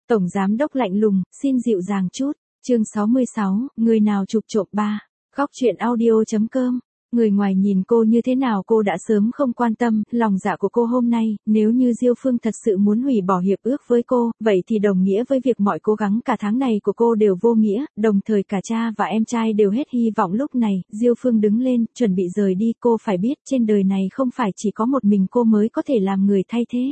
Tổng giám đốc lạnh lùng, xin dịu dàng chút. Chương 66, người nào chụp trộm ba. Góc truyện audio.com. Người ngoài nhìn cô như thế nào cô đã sớm không quan tâm, lòng dạ của cô hôm nay, nếu như Diêu Phương thật sự muốn hủy bỏ hiệp ước với cô, vậy thì đồng nghĩa với việc mọi cố gắng cả tháng này của cô đều vô nghĩa, đồng thời cả cha và em trai đều hết hy vọng. Lúc này, Diêu Phương đứng lên, chuẩn bị rời đi. Cô phải biết trên đời này không phải chỉ có một mình cô mới có thể làm người thay thế.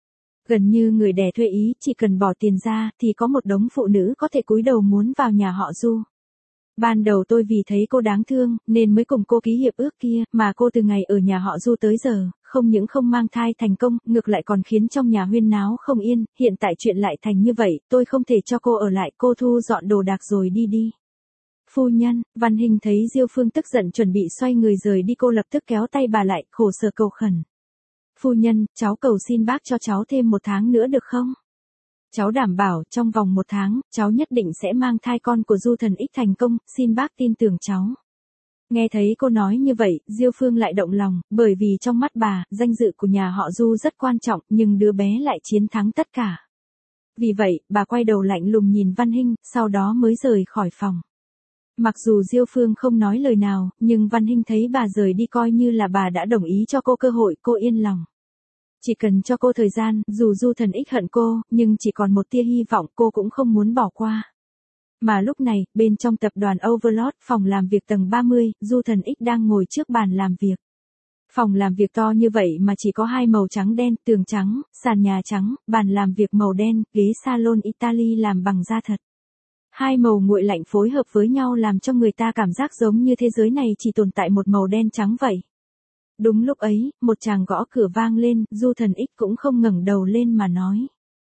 Gần như người đẻ thuê ý, chỉ cần bỏ tiền ra, thì có một đống phụ nữ có thể cúi đầu muốn vào nhà họ Du. Ban đầu tôi vì thấy cô đáng thương, nên mới cùng cô ký hiệp ước kia, mà cô từ ngày ở nhà họ Du tới giờ, không những không mang thai thành công, ngược lại còn khiến trong nhà huyên náo không yên, hiện tại chuyện lại thành như vậy, tôi không thể cho cô ở lại. Cô thu dọn đồ đạc rồi đi. Phu nhân, Văn Hình thấy Diêu Phương tức giận chuẩn bị xoay người rời đi, cô lập tức kéo tay bà lại, khổ sở cầu khẩn. Phu nhân, cháu cầu xin bác cho cháu thêm 1 tháng nữa được không? Cháu đảm bảo trong vòng 1 tháng, cháu nhất định sẽ mang thai con của Du Thần X thành công, xin bác tin tưởng cháu. Nghe thấy cô nói như vậy, Diêu Phương lại động lòng, bởi vì trong mắt bà, danh dự của nhà họ Du rất quan trọng, nhưng đứa bé lại chiến thắng tất cả. Vì vậy, bà quay đầu lạnh lùng nhìn Văn Hinh, sau đó mới rời khỏi phòng. Mặc dù Diêu Phương không nói lời nào, nhưng Văn Hinh thấy bà rời đi coi như là bà đã đồng ý cho cô cơ hội, cô yên lòng. Chỉ cần cho cô thời gian, dù Du Thần X hận cô, nhưng chỉ còn một tia hy vọng cô cũng không muốn bỏ qua. Mà lúc này, bên trong tập đoàn Overlord, phòng làm việc tầng 30, Du Thần X đang ngồi trước bàn làm việc. Phòng làm việc to như vậy mà chỉ có 2 màu trắng đen, tường trắng, sàn nhà trắng, bàn làm việc màu đen, ghế salon Italy làm bằng da thật. 2 màu nguội lạnh phối hợp với nhau làm cho người ta cảm giác giống như thế giới này chỉ tồn tại một màu đen trắng vậy. Đúng lúc ấy, một chàng gõ cửa vang lên, Du Thần X cũng không ngẩng đầu lên mà nói.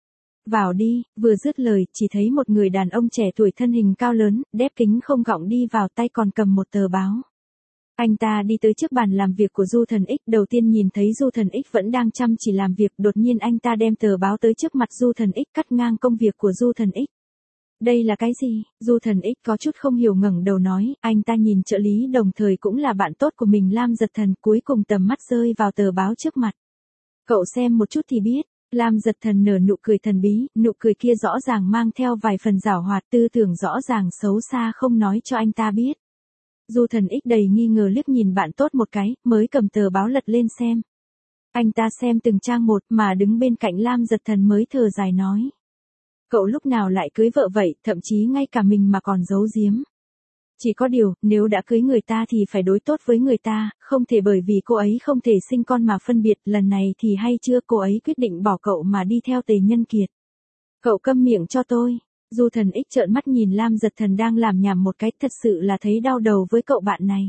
Vào đi. Vừa dứt lời, chỉ thấy một người đàn ông trẻ tuổi thân hình cao lớn, đép kính không gọng đi vào, tay còn cầm một tờ báo. Anh ta đi tới trước bàn làm việc của Du Thần X, đầu tiên nhìn thấy Du Thần X vẫn đang chăm chỉ làm việc, đột nhiên anh ta đem tờ báo tới trước mặt Du Thần X, cắt ngang công việc của Du Thần X. Đây là cái gì? Du Thần X có chút không hiểu ngẩng đầu nói, anh ta nhìn trợ lý đồng thời cũng là bạn tốt của mình Lam Giật Thần, cuối cùng tầm mắt rơi vào tờ báo trước mặt. Cậu xem một chút thì biết. Lam Giật Thần nở nụ cười thần bí, nụ cười kia rõ ràng mang theo vài phần giảo hoạt, tư tưởng rõ ràng xấu xa không nói cho anh ta biết. Du Thần X đầy nghi ngờ liếc nhìn bạn tốt một cái, mới cầm tờ báo lật lên xem. Anh ta xem từng trang một, mà đứng bên cạnh Lam Giật Thần mới thở dài nói. Cậu lúc nào lại cưới vợ vậy, thậm chí ngay cả mình mà còn giấu giếm. Chỉ có điều, nếu đã cưới người ta thì phải đối tốt với người ta, không thể bởi vì cô ấy không thể sinh con mà phân biệt. Lần này thì hay chưa, cô ấy quyết định bỏ cậu mà đi theo Tề Nhân Kiệt. Cậu câm miệng cho tôi. Du Thần X trợn mắt nhìn Lam Giật Thần đang làm nhảm một cái, thật sự là thấy đau đầu với cậu bạn này.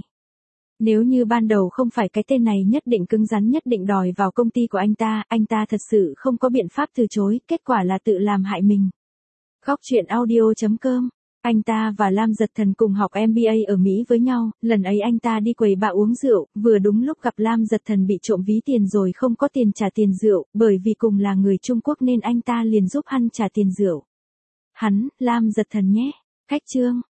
Nếu như ban đầu không phải cái tên này nhất định cứng rắn nhất định đòi vào công ty của anh ta thật sự không có biện pháp từ chối, kết quả là tự làm hại mình. Góc truyện audio.com. Anh ta và Lam Giật Thần cùng học MBA ở Mỹ với nhau, lần ấy anh ta đi quầy bar uống rượu, vừa đúng lúc gặp Lam Giật Thần bị trộm ví tiền rồi không có tiền trả tiền rượu, bởi vì cùng là người Trung Quốc nên anh ta liền giúp hắn trả tiền rượu. Lam Giật Thần nhé. Cách chương.